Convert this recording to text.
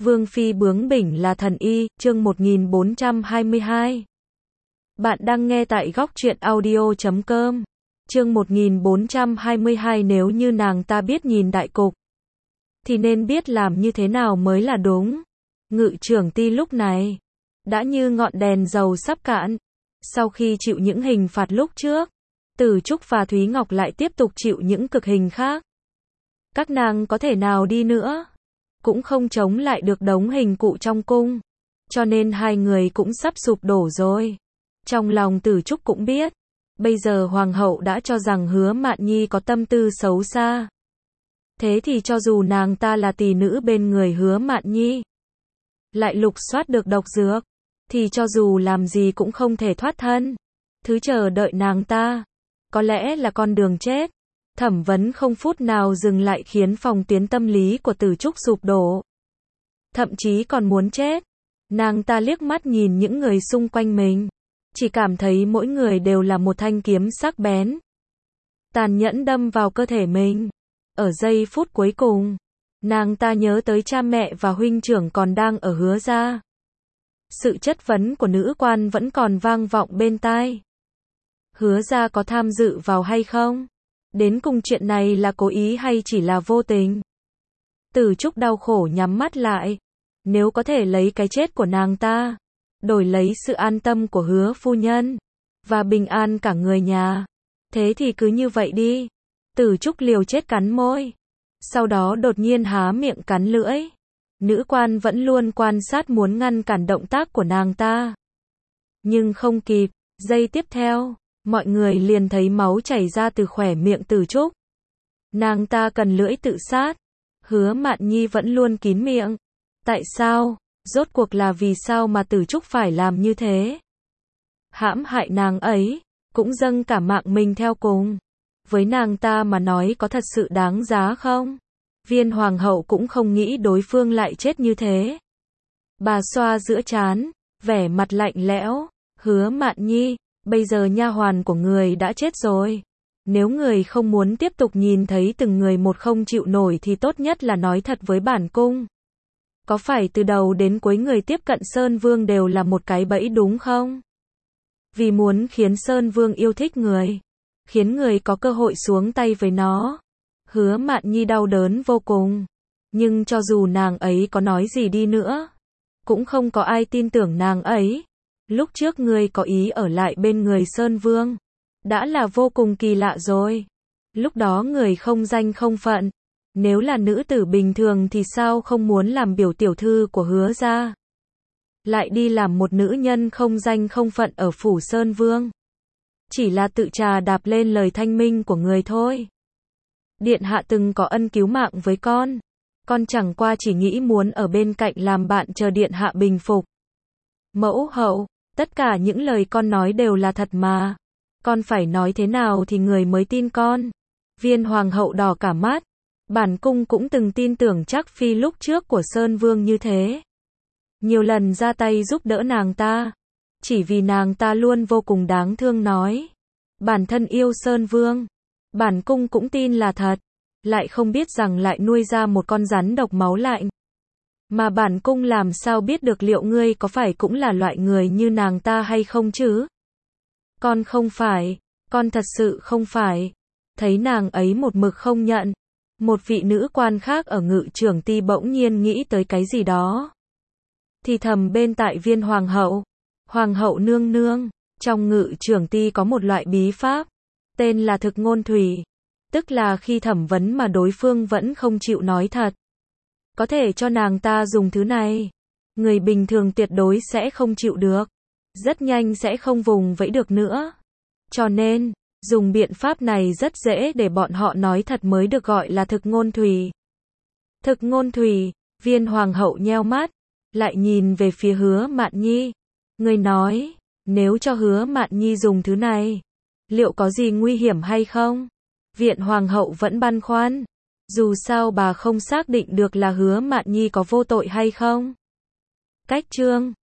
Vương phi bướng bỉnh là thần y, chương 1422. Bạn đang nghe tại góc truyện audio.com. Chương 1422. Nếu như nàng ta biết nhìn đại cục, thì nên biết làm như thế nào mới là đúng. Ngự trưởng ty lúc này đã như ngọn đèn dầu sắp cạn. Sau khi chịu những hình phạt lúc trước, Tử Trúc và Thúy Ngọc lại tiếp tục chịu những cực hình khác. Các nàng có thể nào đi nữa, cũng không chống lại được đống hình cụ trong cung, cho nên hai người cũng sắp sụp đổ rồi. Trong lòng Tử Trúc cũng biết, bây giờ hoàng hậu đã cho rằng Hứa Mạn Nhi có tâm tư xấu xa. Thế thì cho dù nàng ta là tỷ nữ bên người Hứa Mạn Nhi, lại lục soát được độc dược, thì cho dù làm gì cũng không thể thoát thân. Thứ chờ đợi nàng ta, có lẽ là con đường chết. Thẩm vấn không phút nào dừng lại khiến phòng tuyến tâm lý của Tử Trúc sụp đổ. Thậm chí còn muốn chết. Nàng ta liếc mắt nhìn những người xung quanh mình, chỉ cảm thấy mỗi người đều là một thanh kiếm sắc bén, tàn nhẫn đâm vào cơ thể mình. Ở giây phút cuối cùng, nàng ta nhớ tới cha mẹ và huynh trưởng còn đang ở Hứa gia. Sự chất vấn của nữ quan vẫn còn vang vọng bên tai. Hứa gia có tham dự vào hay không? Đến cùng chuyện này là cố ý hay chỉ là vô tình? Tử Trúc đau khổ nhắm mắt lại. Nếu có thể lấy cái chết của nàng ta, đổi lấy sự an tâm của Hứa phu nhân, và bình an cả người nhà, thế thì cứ như vậy đi. Tử Trúc liều chết cắn môi, sau đó đột nhiên há miệng cắn lưỡi. Nữ quan vẫn luôn quan sát muốn ngăn cản động tác của nàng ta, nhưng không kịp. Giây tiếp theo, mọi người liền thấy máu chảy ra từ khóe miệng Tử Trúc. Nàng ta cần lưỡi tự sát. Hứa Mạn Nhi vẫn luôn kín miệng. Tại sao? Rốt cuộc là vì sao mà Tử Trúc phải làm như thế? Hãm hại nàng ấy, cũng dâng cả mạng mình theo cùng. Với nàng ta mà nói có thật sự đáng giá không? Viên hoàng hậu cũng không nghĩ đối phương lại chết như thế. Bà xoa giữa trán, vẻ mặt lạnh lẽo. Hứa Mạn Nhi, bây giờ nha hoàn của người đã chết rồi. Nếu người không muốn tiếp tục nhìn thấy từng người một không chịu nổi thì tốt nhất là nói thật với bản cung. Có phải từ đầu đến cuối người tiếp cận Sơn Vương đều là một cái bẫy đúng không? Vì muốn khiến Sơn Vương yêu thích người, khiến người có cơ hội xuống tay với nó. Hứa Mạn Nhi đau đớn vô cùng. Nhưng cho dù nàng ấy có nói gì đi nữa, cũng không có ai tin tưởng nàng ấy. Lúc trước ngươi có ý ở lại bên người Sơn Vương, đã là vô cùng kỳ lạ rồi. Lúc đó người không danh không phận. Nếu là nữ tử bình thường thì sao không muốn làm biểu tiểu thư của Hứa gia, lại đi làm một nữ nhân không danh không phận ở phủ Sơn Vương. Chỉ là tự trà đạp lên lời thanh minh của người thôi. Điện hạ từng có ân cứu mạng với con chẳng qua chỉ nghĩ muốn ở bên cạnh làm bạn chờ điện hạ bình phục. Mẫu hậu, tất cả những lời con nói đều là thật mà. Con phải nói thế nào thì người mới tin con? Viên hoàng hậu đỏ cả mắt. Bản cung cũng từng tin tưởng Trác Phi lúc trước của Sơn Vương như thế. Nhiều lần ra tay giúp đỡ nàng ta. Chỉ vì nàng ta luôn vô cùng đáng thương nói. Bản thân yêu Sơn Vương. Bản cung cũng tin là thật. Lại không biết rằng lại nuôi ra một con rắn độc máu lạnh. Mà bản cung làm sao biết được liệu ngươi có phải cũng là loại người như nàng ta hay không chứ? Con không phải. Con thật sự không phải. Thấy nàng ấy một mực không nhận. Một vị nữ quan khác ở ngự trưởng ty bỗng nhiên nghĩ tới cái gì đó. Thì thầm bên tại viên hoàng hậu. Hoàng hậu nương nương, trong ngự trưởng ty có một loại bí pháp, tên là thực ngôn thủy. Tức là khi thẩm vấn mà đối phương vẫn không chịu nói thật, có thể cho nàng ta dùng thứ này. Người bình thường tuyệt đối sẽ không chịu được. Rất nhanh sẽ không vùng vẫy được nữa. Cho nên, dùng biện pháp này rất dễ để bọn họ nói thật mới được gọi là thực ngôn thủy. Thực ngôn thủy, viên hoàng hậu nheo mắt, lại nhìn về phía Hứa Mạn Nhi. Người nói, nếu cho Hứa Mạn Nhi dùng thứ này, liệu có gì nguy hiểm hay không? Viện hoàng hậu vẫn băn khoăn. Dù sao bà không xác định được là Hứa Mạn Nhi có vô tội hay không. Cách chương